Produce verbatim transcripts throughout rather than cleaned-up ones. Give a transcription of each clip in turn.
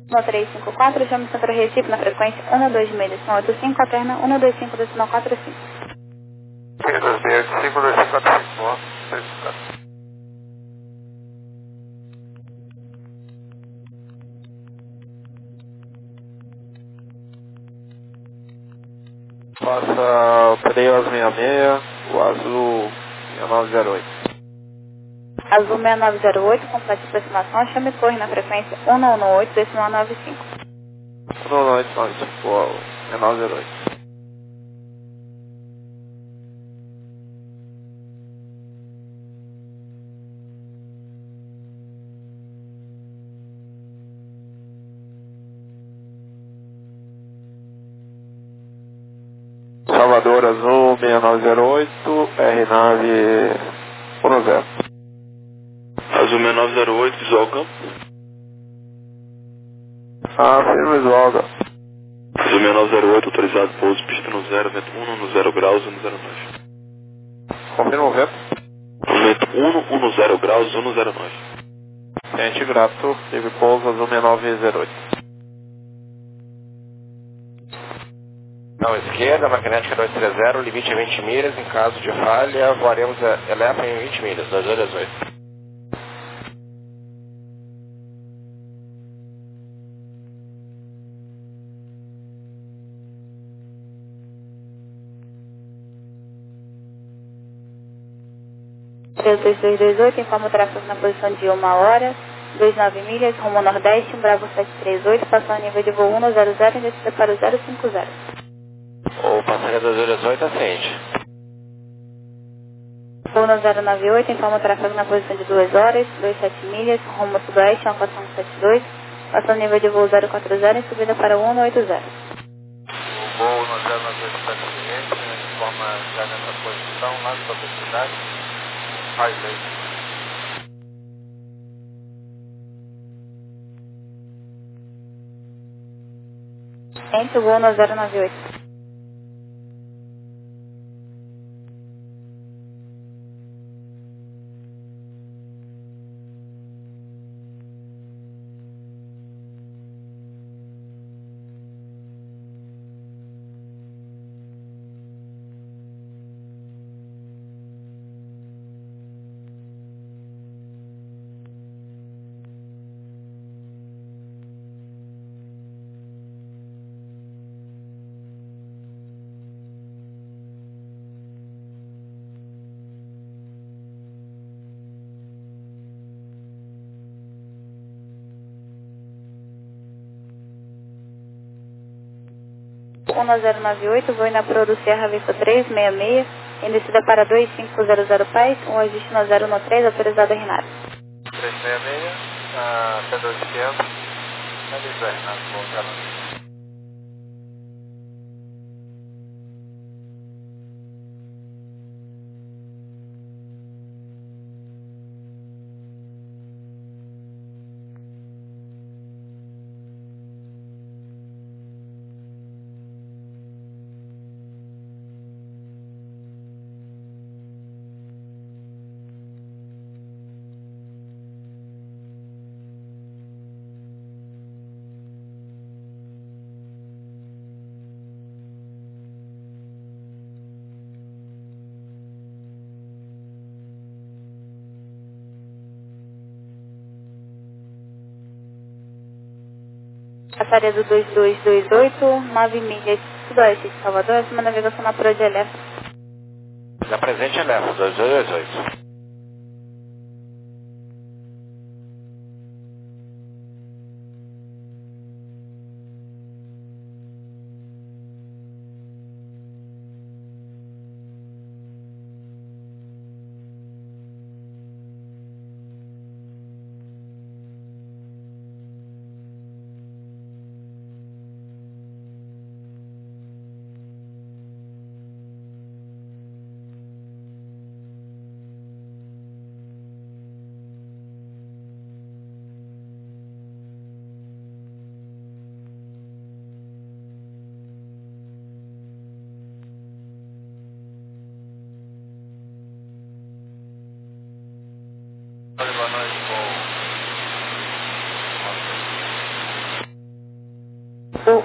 um três cinco quatro, chama Centro Recife na frequência um dois seis decimal oito cinco, alterna um dois cinco decimal quatro cinco. seis dois seis oito cinco, dois cinco quatro cinco, ó, verificado. Faça o Trails sessenta e seis, o azul seis nove zero oito. Azul seis nove zero oito, complete aproximação, chame Torre na frequência um nove oito decimal nove cinco. um nove oito nove cinco, ó, seis nove zero oito. Salvador Azul seis nove zero oito, R nove um zero. Azul seis nove zero oito, visual campo. Ah, firme visual. Azul seis nove zero oito, autorizado pouso, pista no zero, vento um no zero graus, um zero nove. Confirma o vento. Vento um, um zero graus, um zero nove. Ciente grato, livre pouso Azul seis nove zero oito. Não, esquerda, magnética dois três zero, limite é vinte milhas, em caso de falha, voaremos a Elefa em vinte milhas, dois dois dezoito. três dois dois dois oito, informa o tráfego na posição de uma hora, vinte e nove milhas, rumo nordeste, um Bravo sete três oito, passando nível de voo um zero zero, descida para o zero cinco zero. O passageiro dois dois dezoito ascende. Voo no zero nove oito, informa o tráfego na posição de duas horas, vinte e sete milhas, rumo sudoeste, um quatro um sete dois, passando nível de voo zero quatro zero, em subida para o um oito zero. O voo no zero nove oito está cliente, informa já nessa posição, lá na sua velocidade, faz aí. Entre o voo no zero nove oito. um zero nove oito, voo na Pro do Serra Vista três seis seis, em descida para dois cinco zero zero Paz, um ajuste no zero um três, autorizado a Renato. três seis seis, ah, P dois quinhentos, avisa a Renato, voltar lá. Passaria do dois dois dois oito, nove milhas sudoeste de Salvador, acima navegação na Pro de Elefa. Na presente Elefa, dois dois dois oito.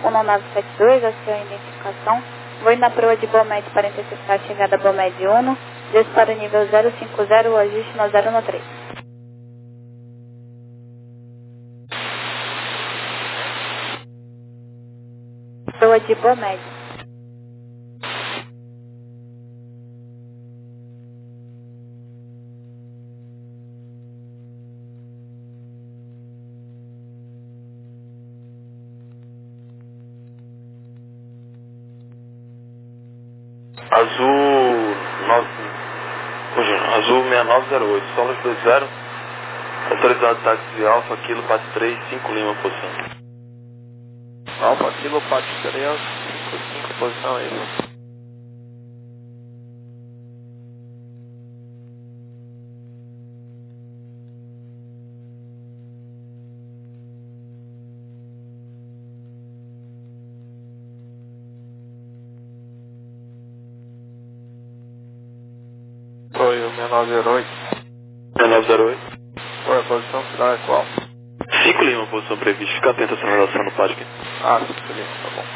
um nove sete dois, a sua identificação. Vou na proa de Bomed para interceptar a chegada Bomed Uno. Desço para o nível zero cinco zero, o ajuste no zero um três. Proa de Bomed. Azul nove, hoje, azul seis nove zero oito, Solas dois zero, autorizado táxi Alfa, Kilo, Pat três, cinco Lima, posição. Alfa, Kilo, Pat três, cinco cinco, posição aí. Foi o seis nove zero oito. seis nove zero oito. Foi a posição final é qual? cinco Lima, posição prevista. Fica atento à sinalização no pádio aqui. Ah, cinco Lima, tá bom.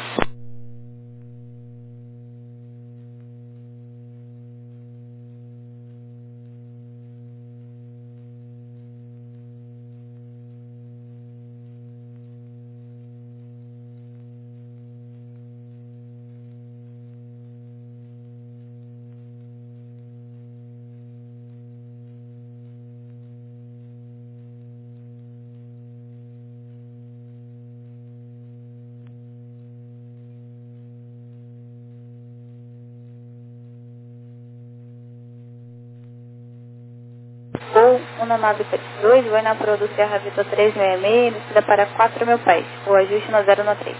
Voo um nove sete dois, vou na proa do Serra Vitor trezentos e sessenta e seis, descida para quatro mil pés. O ajuste no zero um três.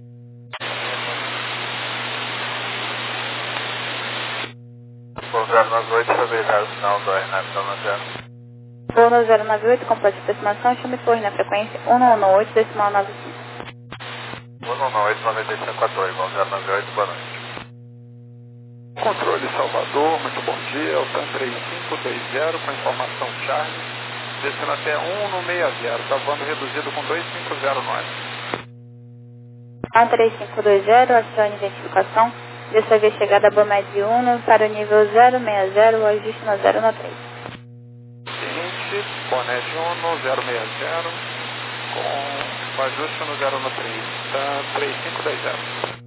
Vou zero nove oito, estabilizado o sinal do R nove nove zero. Voo no zero nove oito, completa aproximação, chame torre na frequência um um oito, decimal nove cinco. um nove oito, noventa e cinco, quatorze, vamos zero nove oito, boa noite. Controle Salvador, muito bom dia, o TAM três cinco dois zero com informação Charlie, descendo até um no sessenta, cavando reduzido com dois cinco zero nove. TAM três cinco dois zero, acione identificação, dessa vez chegada Bomed Uno para o nível zero seis zero, o ajuste no zero um três. Seguinte, Bomed Uno, zero seis zero, com o ajuste no zero um três, TAM três cinco dois zero.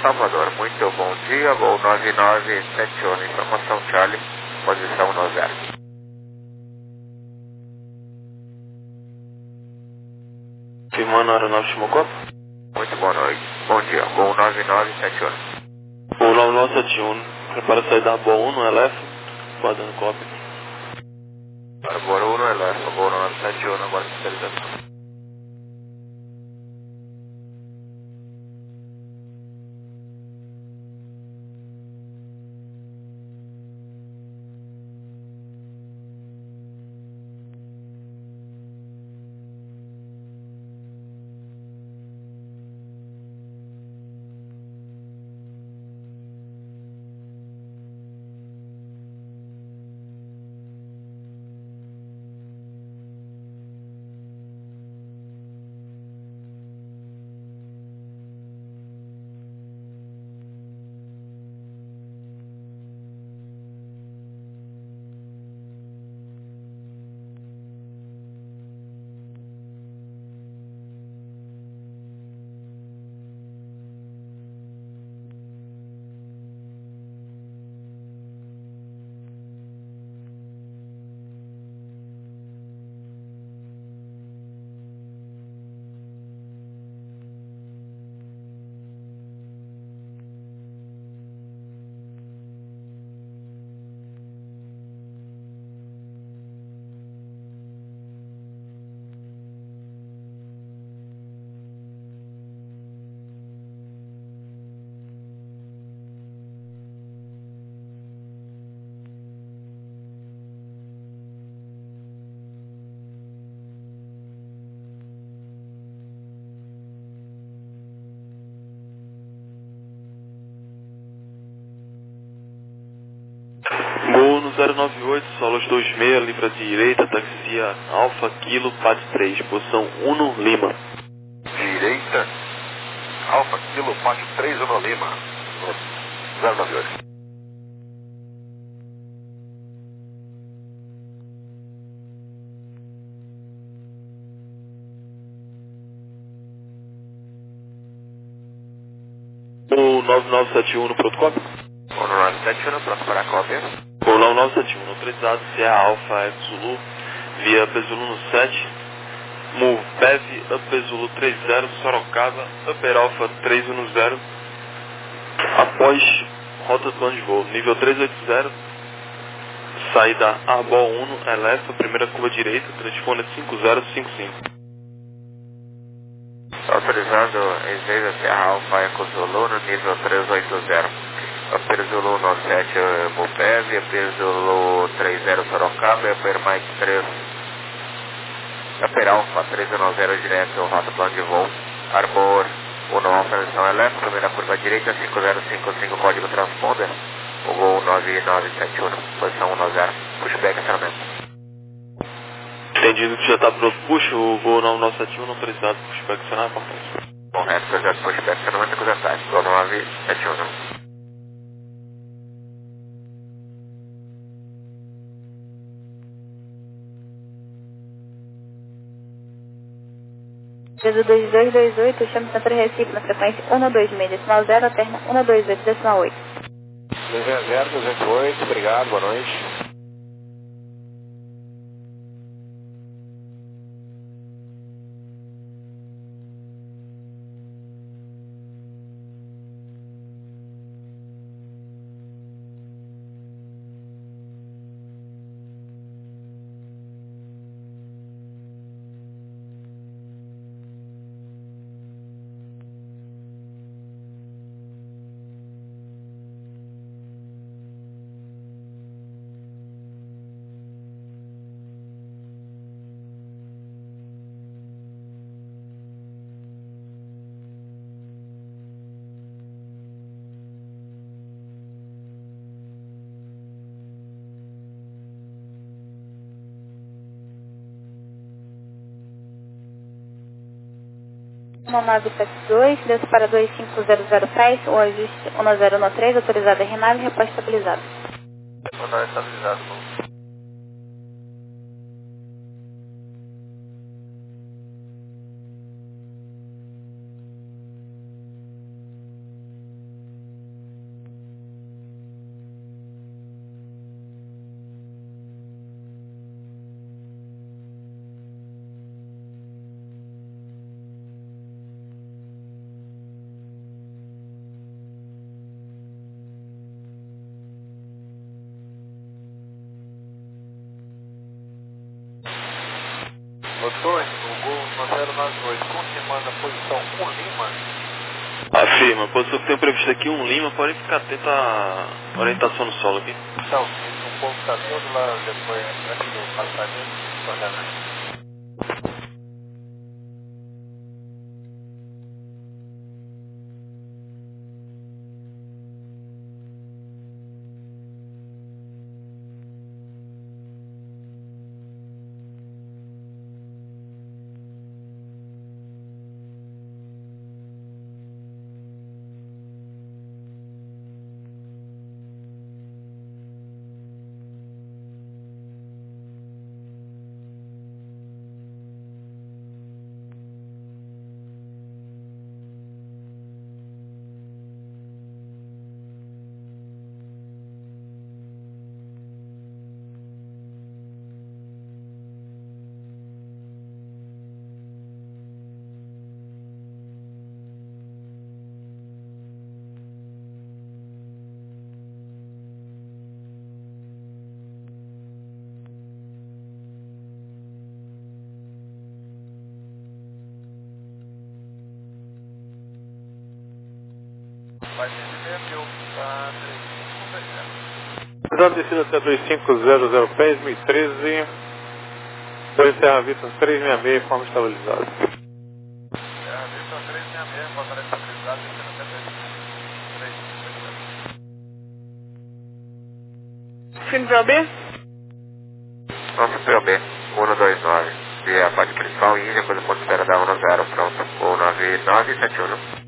Salvador. Muito bom dia, voo nove nove sete um, informação Charlie, posição um zero. Firmando a aeronave Chimocopa. Muito boa noite. Bom dia, voo nove nove sete um. Voo nove nove sete um, prepara a sair da Arbour um no Elef, guardando cópia. Arbour um no Elef, voo nove sete um, agora fiscalização. Gol no zero nove oito, solos dois seis, livra direita, taxia Alfa Kilo, Pat três, posição um no Lima. Direita, Alfa Kilo, Pat três, um no Lima, zero nove oito. O nove nove sete um no protocolo. O nove sete um, pronto para a cópia. O nove nove sete um, autorizado, C E A Alfa F Zulu, via Upper no sete, Move P E V, Upper Zulu três zero, Sorocaba, Upper Alfa três um zero, após rota do plano de voo, nível três oito zero, saída Arbour um, Elef, primeira curva direita, transponder cinco zero cinco cinco. Autorizado em vez da Serra Alfa Eco Zulu no nível três oito zero. Upper Zulu nove sete Mupev, Upper Zulu três zero Sorocaba, Upper Mike três, Upper Alfa três um zero direto, rota plano de voo, Arbour um Alfa, lição Elef, primeira curva direita, cinco zero cinco cinco, código transponder, o voo nove nove sete um, posição um zero, pushback acionamento. Entendido que já está pronto, puxa o voo nove nove sete um, autorizado, pushback acionado, importante. Correto, projeto pushback acionamento com detalhes, voo nove sete um. Peso dois dois dois oito, chame Centro Recife na frequência um dois seis, decimal zero, alterna um dois oito, decimal oito. zero duzentos e oito, obrigado, boa noite. um nove sete dois, Deus para dois cinco zero zero Pés, o ajuste um zero um três, autorizada Renave, repós estabilizado. Rodar estabilizado, bom. Otônio, o Gol zero nove oito, confirmando a posição um Lima. Afirma, posição que tem prevista aqui um Lima, porém ficar atento à orientação no solo aqui. Então, o povo está todo lá depois, antes do passarinho, ordenado. Vai ser de meio mil, tá três cinco zero zero. Dado descida até dois cinco zero zero P E S, dois mil e treze. Dois Serra Vista trezentos e sessenta e seis, forma estabilizada. Serra Vista trezentos e sessenta e seis, portaria estabilizada, descendo até dois três cinco zero zero. Fim P O B? Nosso P O B, um dois nove. Via a parte principal, Índia, depois do ponto de espera da um zero, pronto. um nove nove sete um.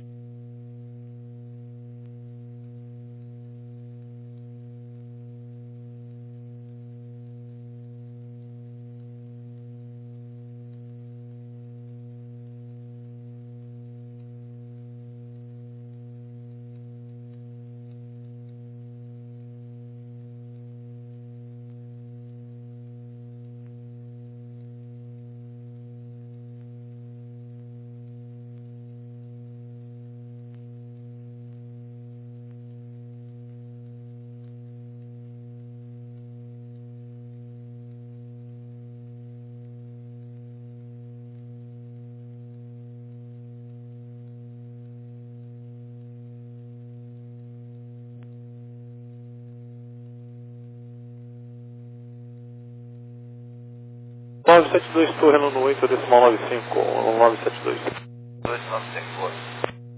nove sete dois, torre no oito, decimal nove cinco, nove sete dois. dois nove cinco oito.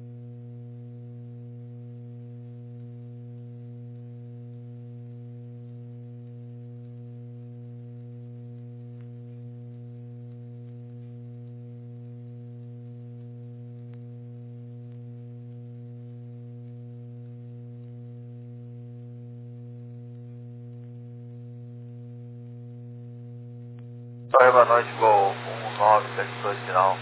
Torre Boa Noite, Gol um nove sete dois, final.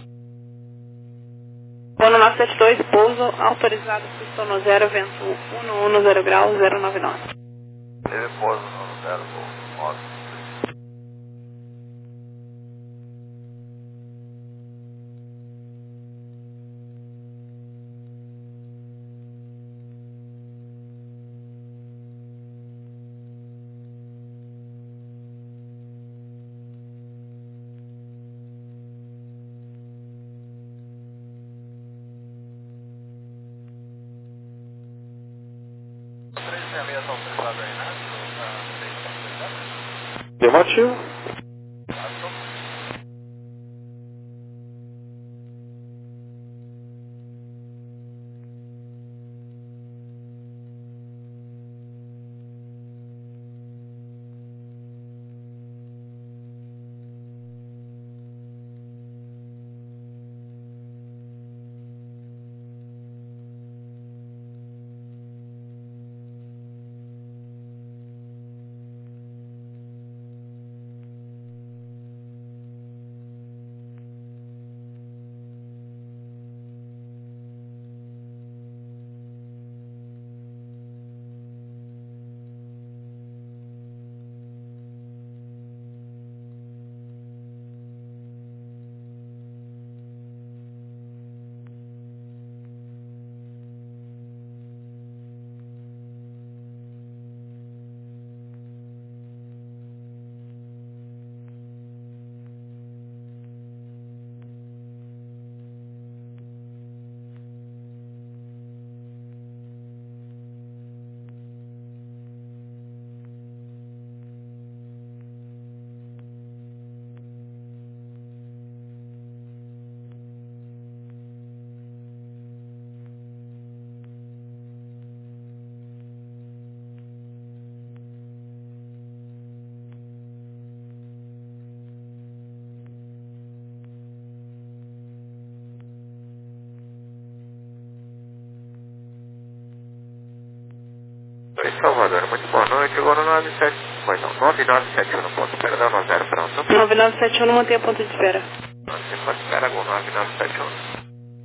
Bono nove sete dois, pouso autorizado, sono zero, vento um um zero grau, zero nove nove. Teve pouso no zero, Gol nove. três sessenta e seis está autorizado aí, né? Afirmativo. Salvador, muito boa noite. Agora nove sete, pois não, nove nove sete um no ponto de espera, dá no zero pronto. nove nove sete um não mantém a ponto de espera. Você pode esperar agora nove nove sete um.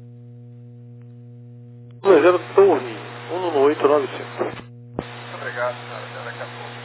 dois zero Torre, um no oito nove cinco. Muito obrigado, senhora. Até daqui a pouco.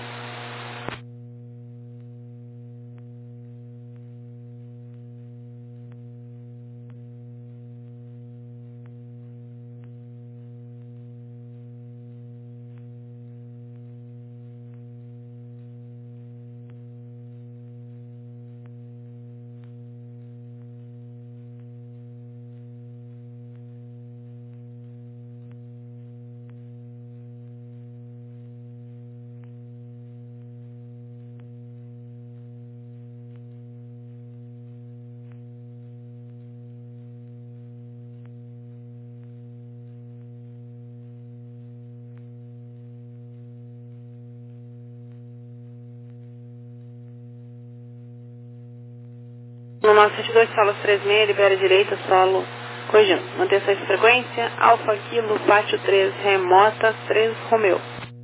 No nove sete dois, solo três seis, libera direita, solo, corrigindo. Manutenção de frequência, Alfa Kilo, Pátio três, remota, três, Romeu.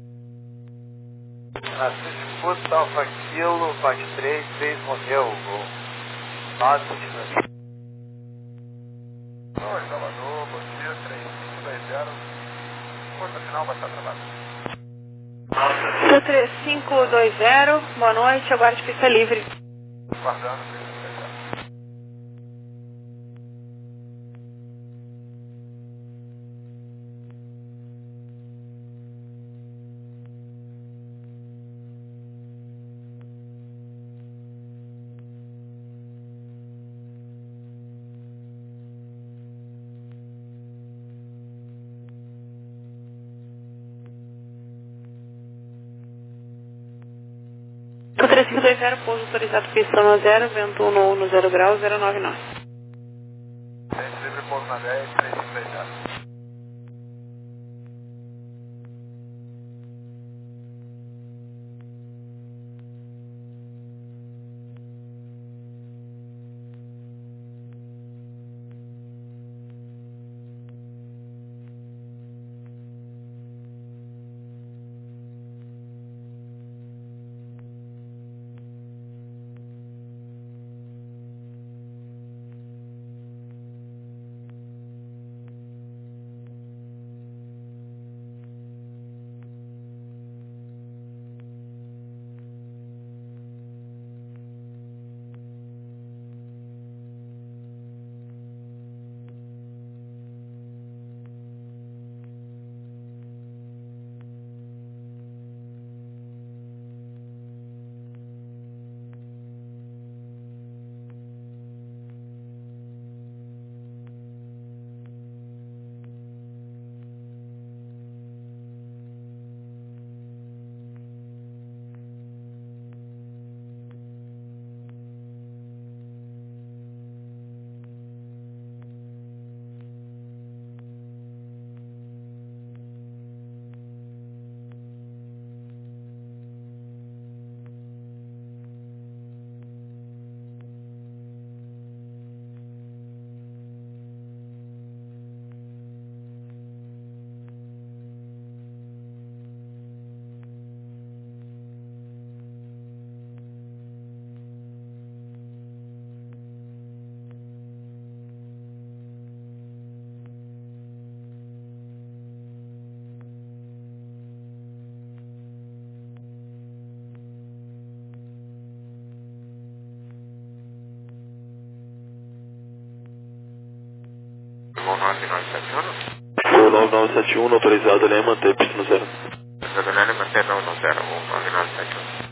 Assiste Fusta, Alfa Kilo, Pátio três, três Romeu, gol. nove sete dois. Oi, Salvador, bom dia, três cinco dois zero. Força final, vai estar travado. três cinco dois zero, boa noite, aguarde pista livre. Guardando, três cinco dois zero. três cinco dois zero, pouso autorizado, pista no zero, vento um no no zero grau, zero nove nove. Gente livre, pouso na dez, três cinco dois zero. nove nove sete um. Foi nove nove sete um, autorizado, ele é manter pista no zero. Autorizado, ele manter não no zero, nove nove sete um.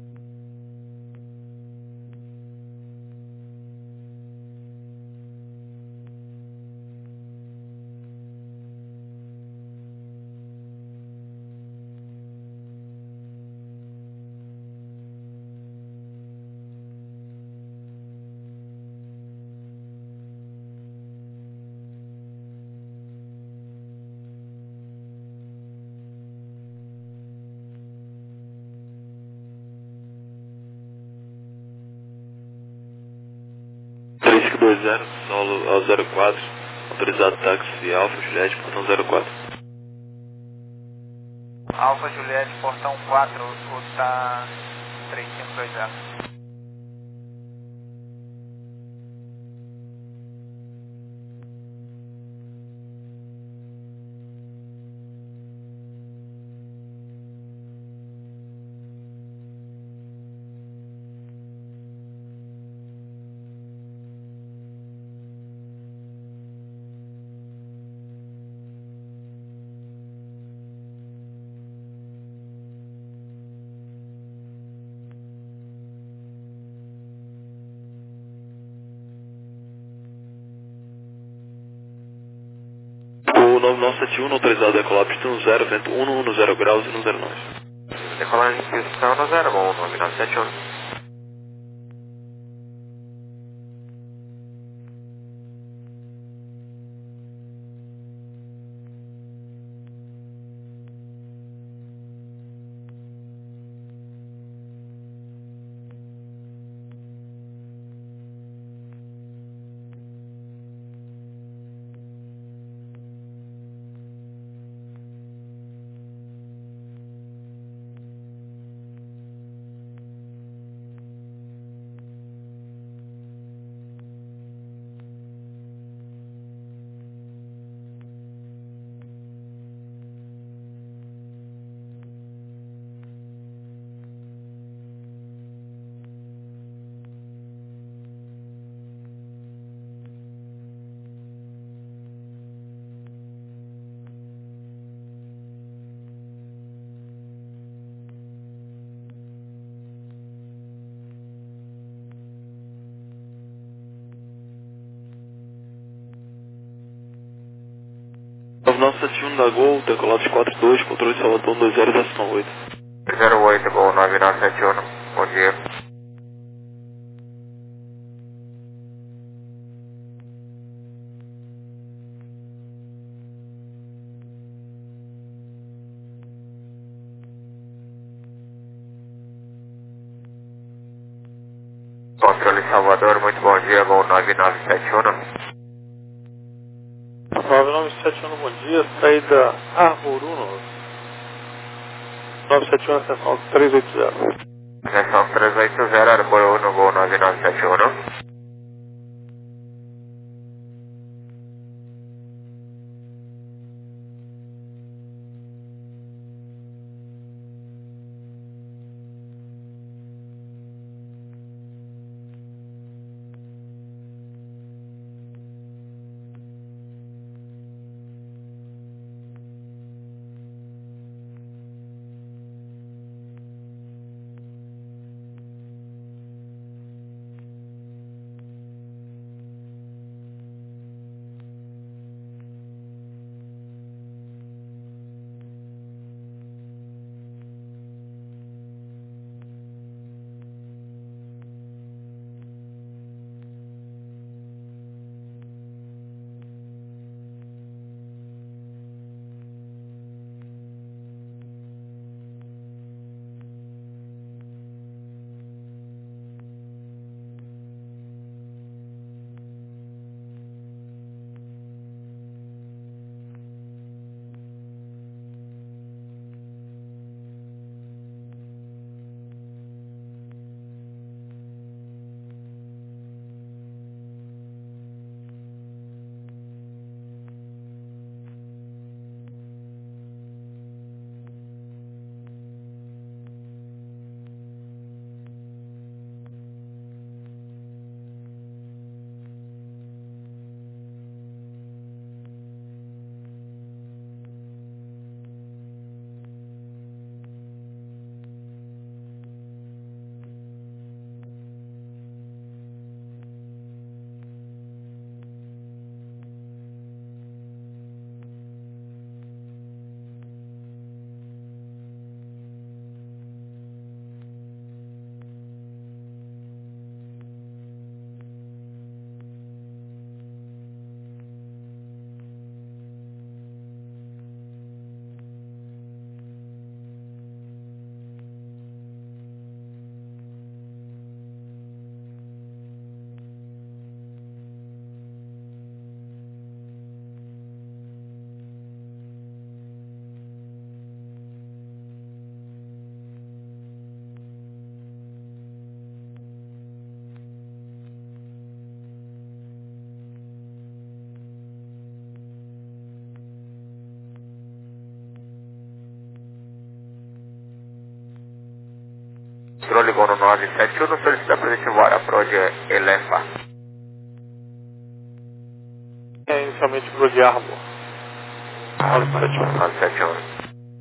três cinco dois zero, solo ao zero quatro, autorizado táxi Alfa Juliette, portão zero quatro. Alfa Alfa Juliette, portão quatro, o tá três cinco dois zero. O nove nove sete um, no autorizado decolar pista zero, vento um no zero graus e no zero nove. Decolar em pista no zero um, nove nove sete um. nove nove sete um da Gol, decolado quatro dois, controle de Salvador dois zero oito. zero oito, Gol nove nove sete um, bom dia. Controle Salvador, muito bom dia, Gol nove nove sete um. nove nove sete um, bom dia, saída Arborunos. nove sete um, atenção três oito zero. Atenção três oito zero, Arboruno, Gol nove nove sete um. entrou, ligou no nove sete um, solicita positivo hora Pro de Elefa. É inicialmente Pro de Arbor. nove sete um. nove sete um.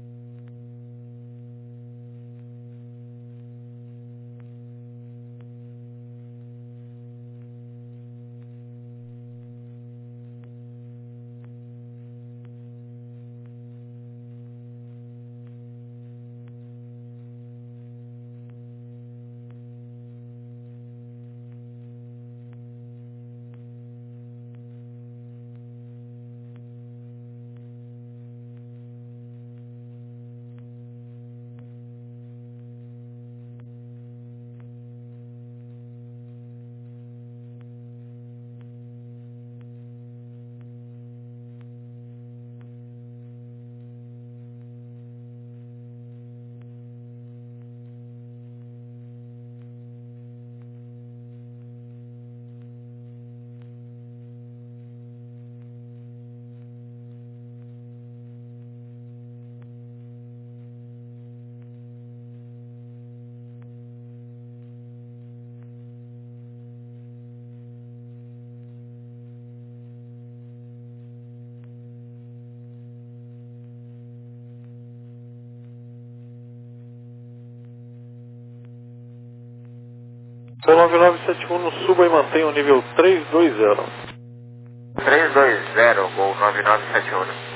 O nove nove sete um no suba e mantenha o nível três dois zero. três dois zero, Gol nove nove sete um.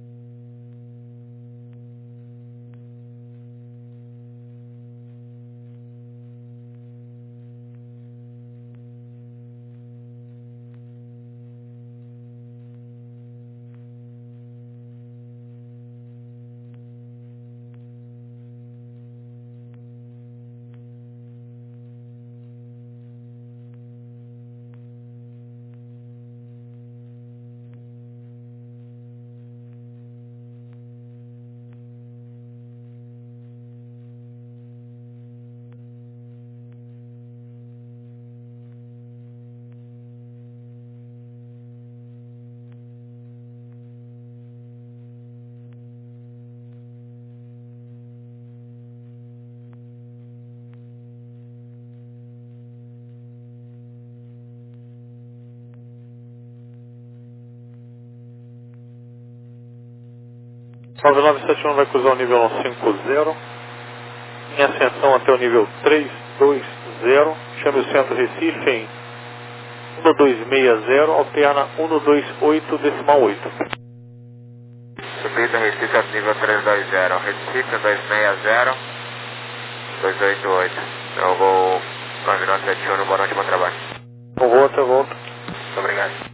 nove nove sete um vai cruzar o nível cento e cinquenta, em ascensão até o nível três dois zero, chame o centro Recife em um dois seis zero, alterna um dois oito decimal oito. Subida Recife até nível três dois zero, Recife dois seis zero, dois oito oito. É o Gol nove nove sete um, boa noite, bom trabalho. Bom volta, volta. Muito obrigado.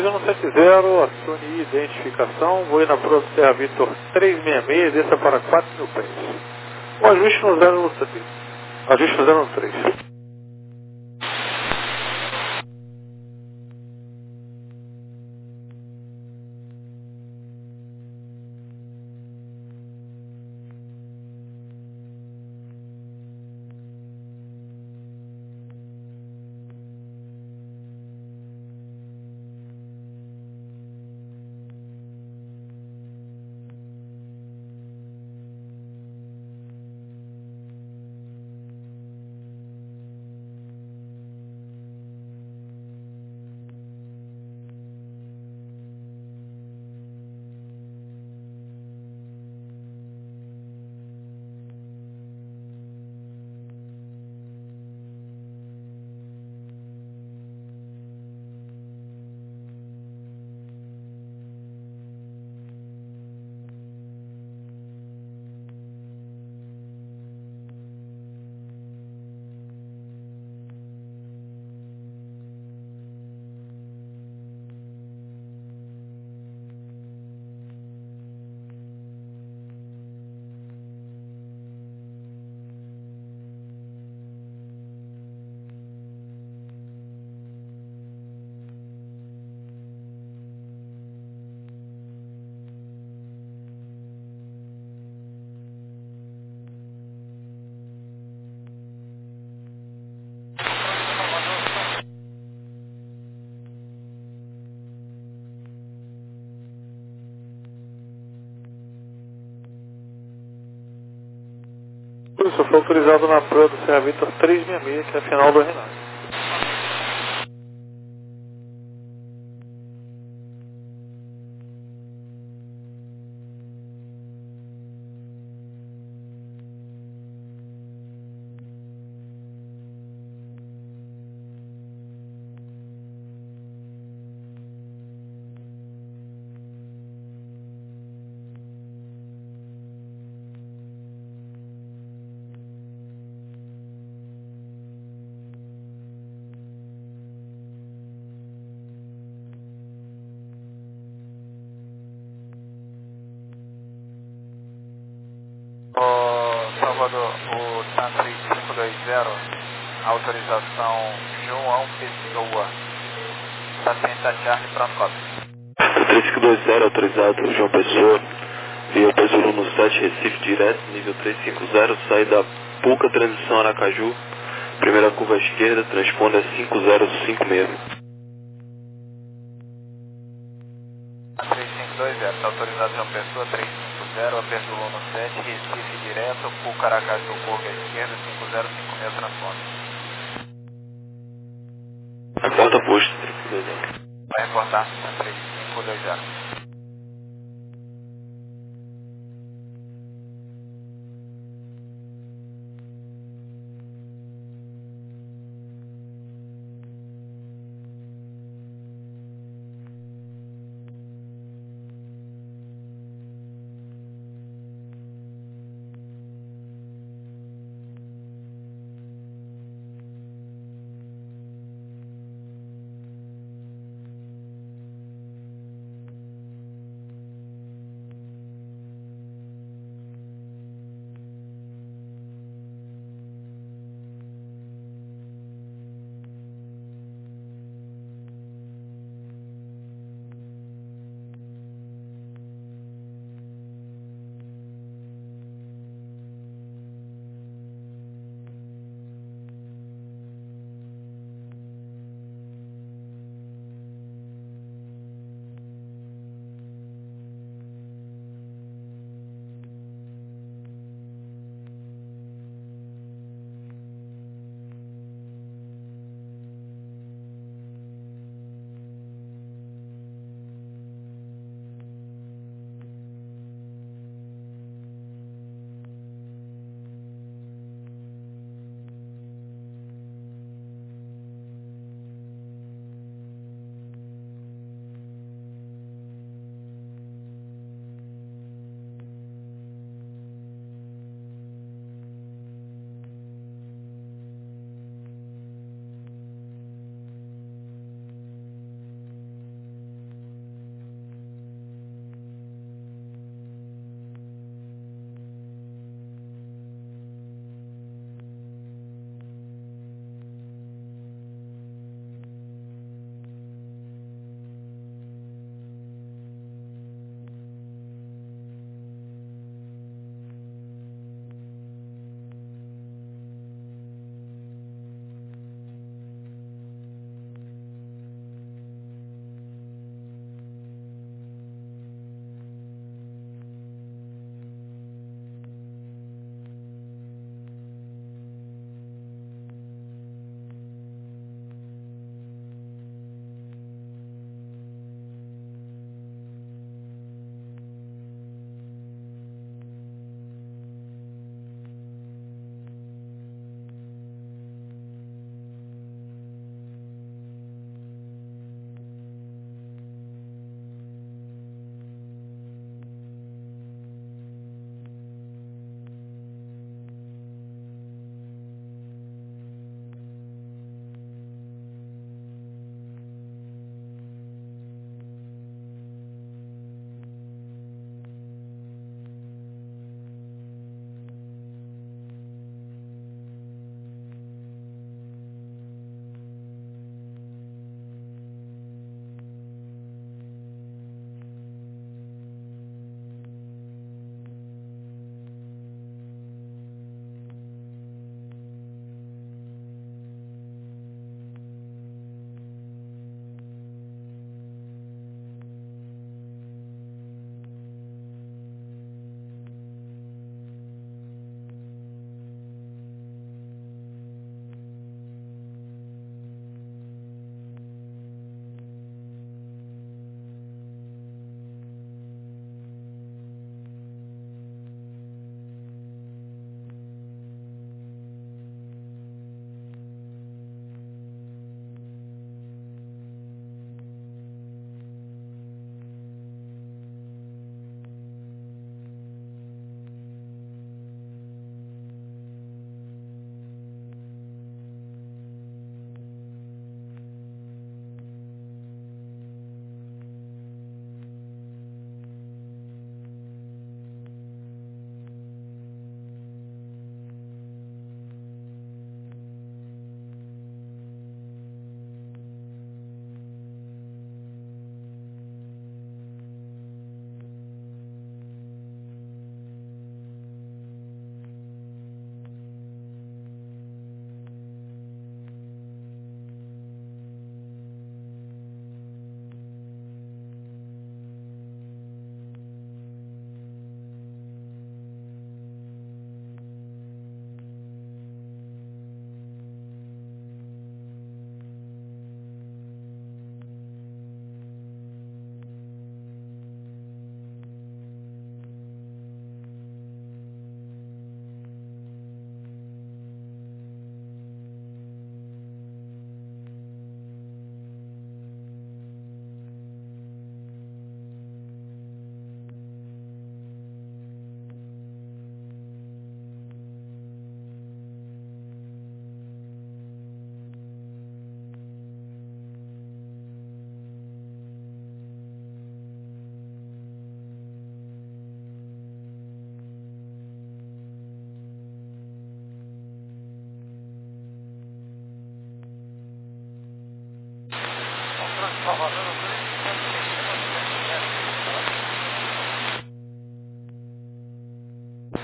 zero sete zero, acione identificação, voe na proa do Serra Vitor trezentos e sessenta e seis, desça para quatro mil pés. O ajuste no zero três. Ajuste no zero três. Isso foi autorizado na proa do Serra Vitor trezentos e sessenta e seis, que é a final do Renato. Ô, Salvador, o TAN três cinco dois zero, autorização João Pessoa, está sem taxar para a cópia. três cinco dois zero, autorizado João Pessoa, via Pessoa no sete, Recife direto, nível trezentos e cinquenta, saída Puca, transição Aracaju, primeira curva à esquerda, transponder cinco zero cinco seis. três cinco dois zero, está autorizado João Pessoa, três cinco zero, aperto no sete, Recife direto, Puca, Aracaju, curva à esquerda, cinco zero cinco seis, transponder. Reporta posto, três cinco dois zero. Vai reportar, três cinco dois zero.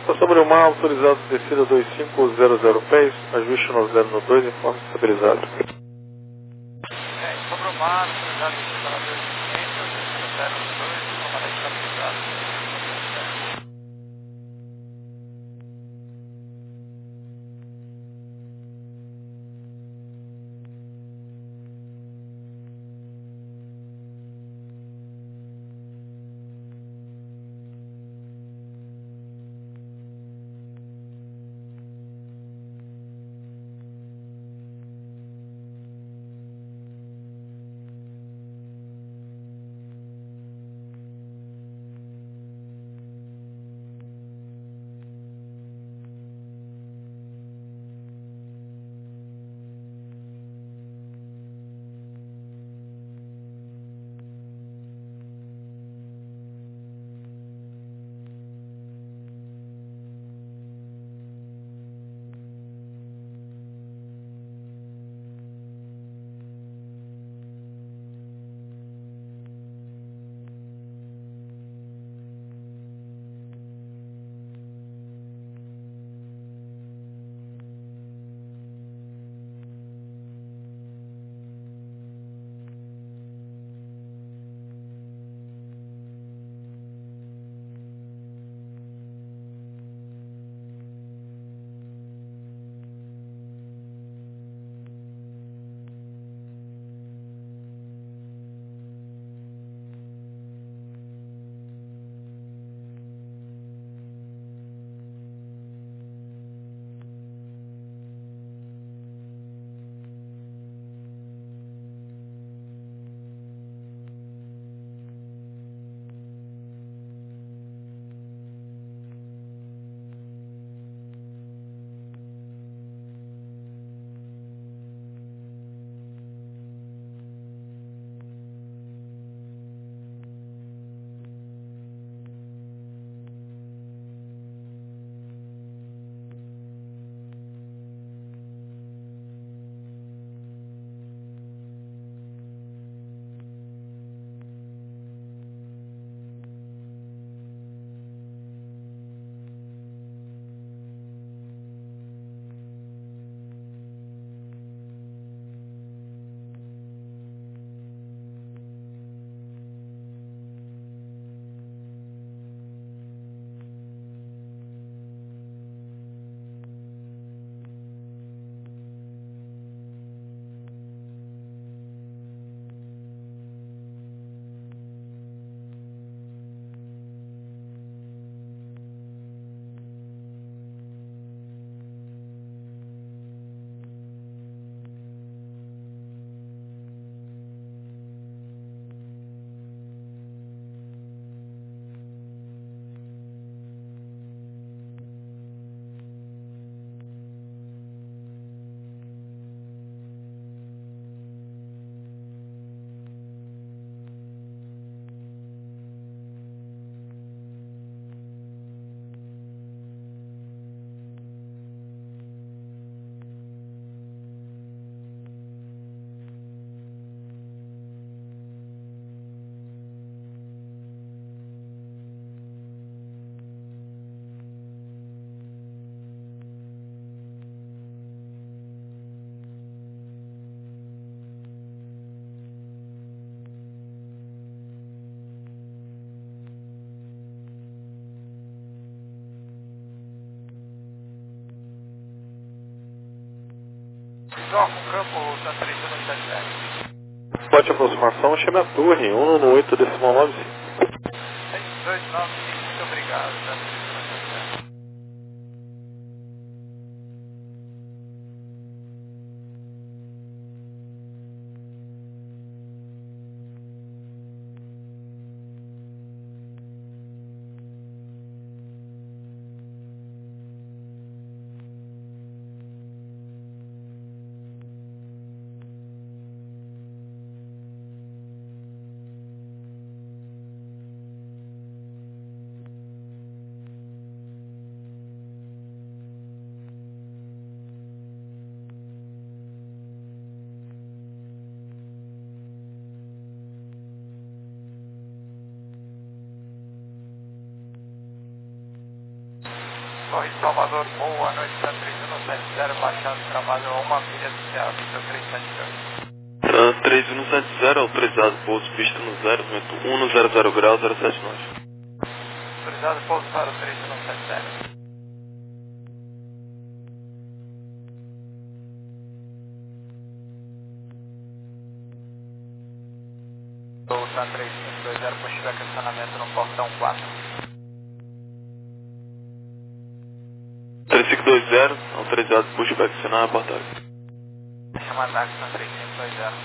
Sobre o mar, autorizado descida dois cinco zero zero pés, ajuste no zero no dois, informe estabilizado. É, sobre o mar, autorizado descida dois cinco zero no dois, informe estabilizado. Só com campo Santa Teresa no sete sete. Spot aproximação, chame a torre, um no oito decimal nove cinco. seis dois nove cinco, muito obrigado, Santa Teresa no sete sete. Corre de Salvador, boa noite, Trans três um sete zero, baixado, trabalho a uma milha do C A, Vitor três sete dois. Trans três um sete zero, autorizado pouso, pista no zero, vento um zero zero grau, zero sete nove. Autorizado pouso para o três um sete zero. O Trans três cinco dois zero, pushback acionamento no portão quatro. três cinco dois zero, autorizado pushback acionar a portaria. Chama ataque Trans três cinco dois zero.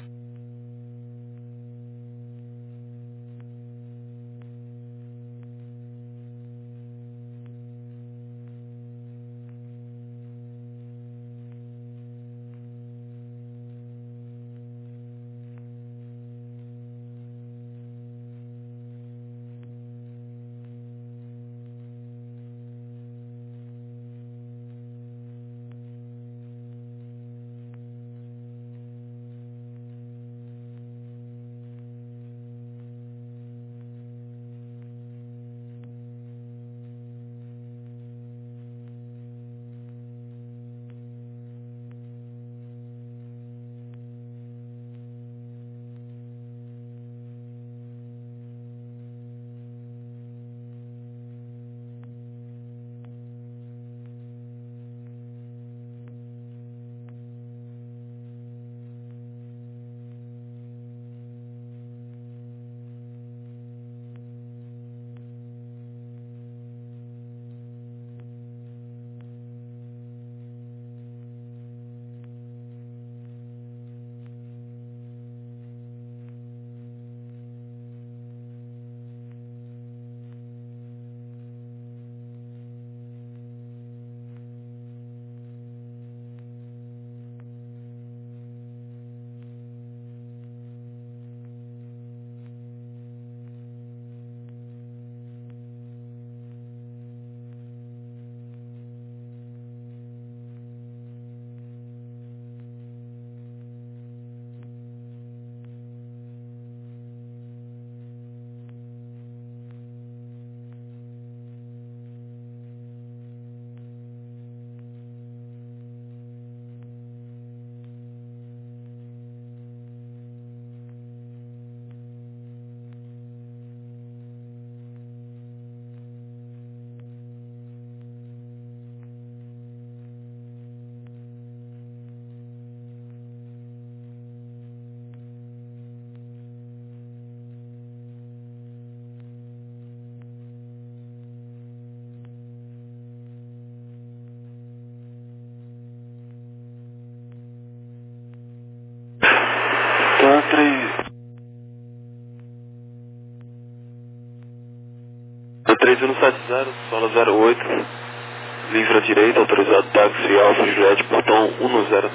três um sete zero, sola zero oito, livre à direita, autorizado táxi Alfa Juliette, portão um zero.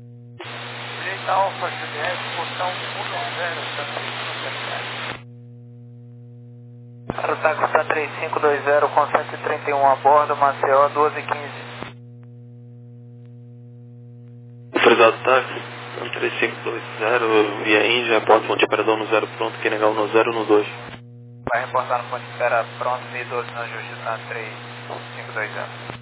Direita Alfa Juliette, portão um zero, Trans três um sete zero. Para o táxi Trans três cinco dois zero com cento e trinta e um a bordo, Maceió doze e quinze. Autorizado táxi, Trans três cinco dois zero, via Índia, porta fonte de operador no zero pronto, quem negar o no zero no dois. Vai reportar no ponto de espera pronto, mil e doze no ajuste Trans três cinco dois zero.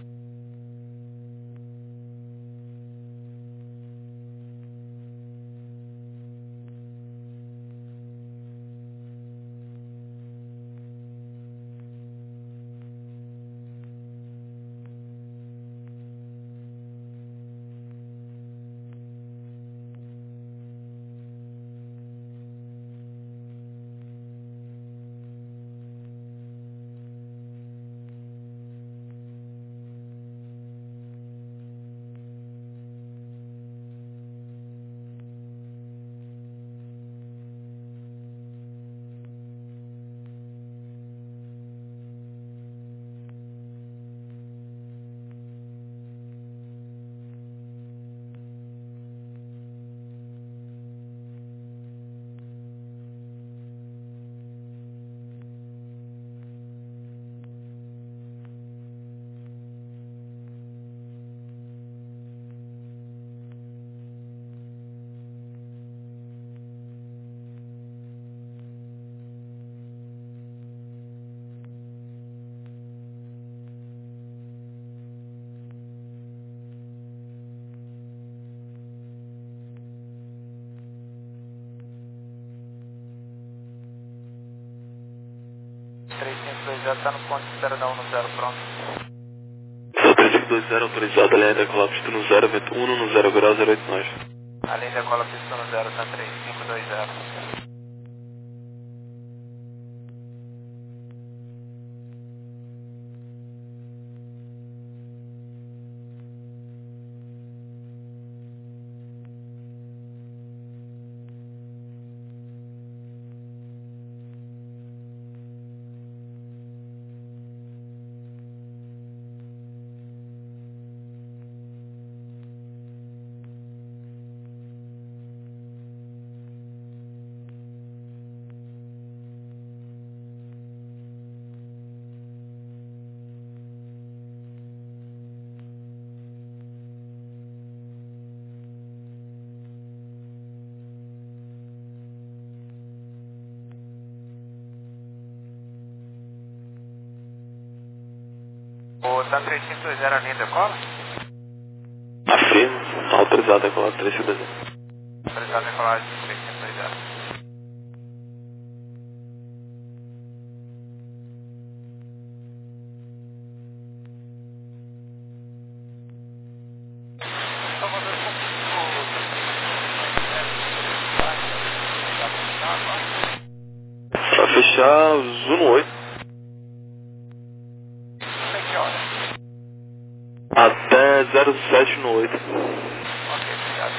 zero, está no ponto de espera da um no zero, pronto. São três cinco dois zero, autorizado, linha decolar pista no zero, vento um no zero grau, zero oito nós. A linha decola pista no zero, está três cinco dois zero. O tá três cinco dois zero, a linha decola? Afirmo, autorizado a decolar três cinco dois zero. Autorizado a decolar três cinco dois zero. Pra fechar, Zuno oito. Até zero sete no oito. Ok, obrigado.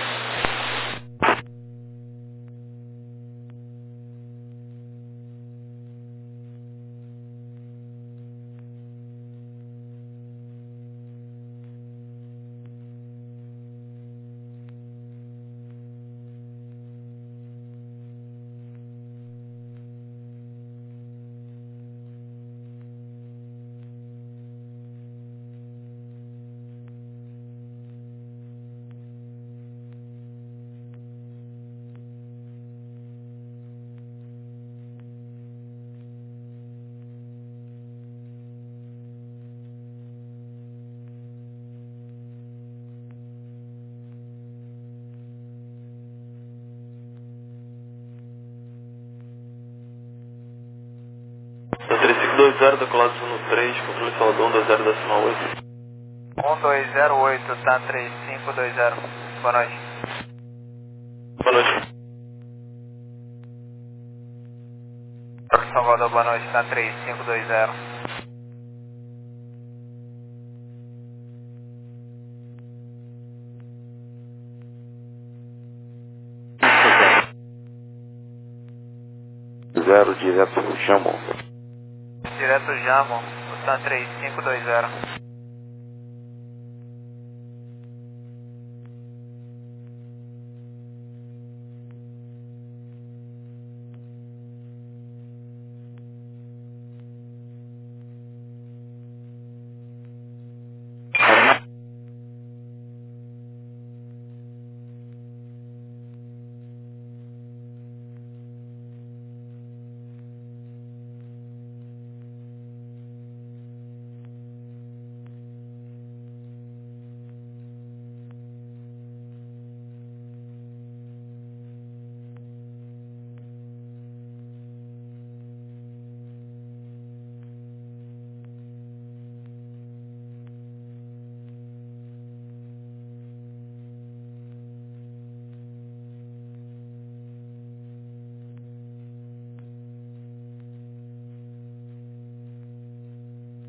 três cinco dois zero, decolado Zuno três, controle Salvador, um dois zero decimal oito. um dois zero oito, tá três cinco dois zero. Boa noite. Boa noite. Salvador, boa noite, tá três cinco dois zero. Zero, direto, chamam. Direto Jamon, tá três cinco dois zero.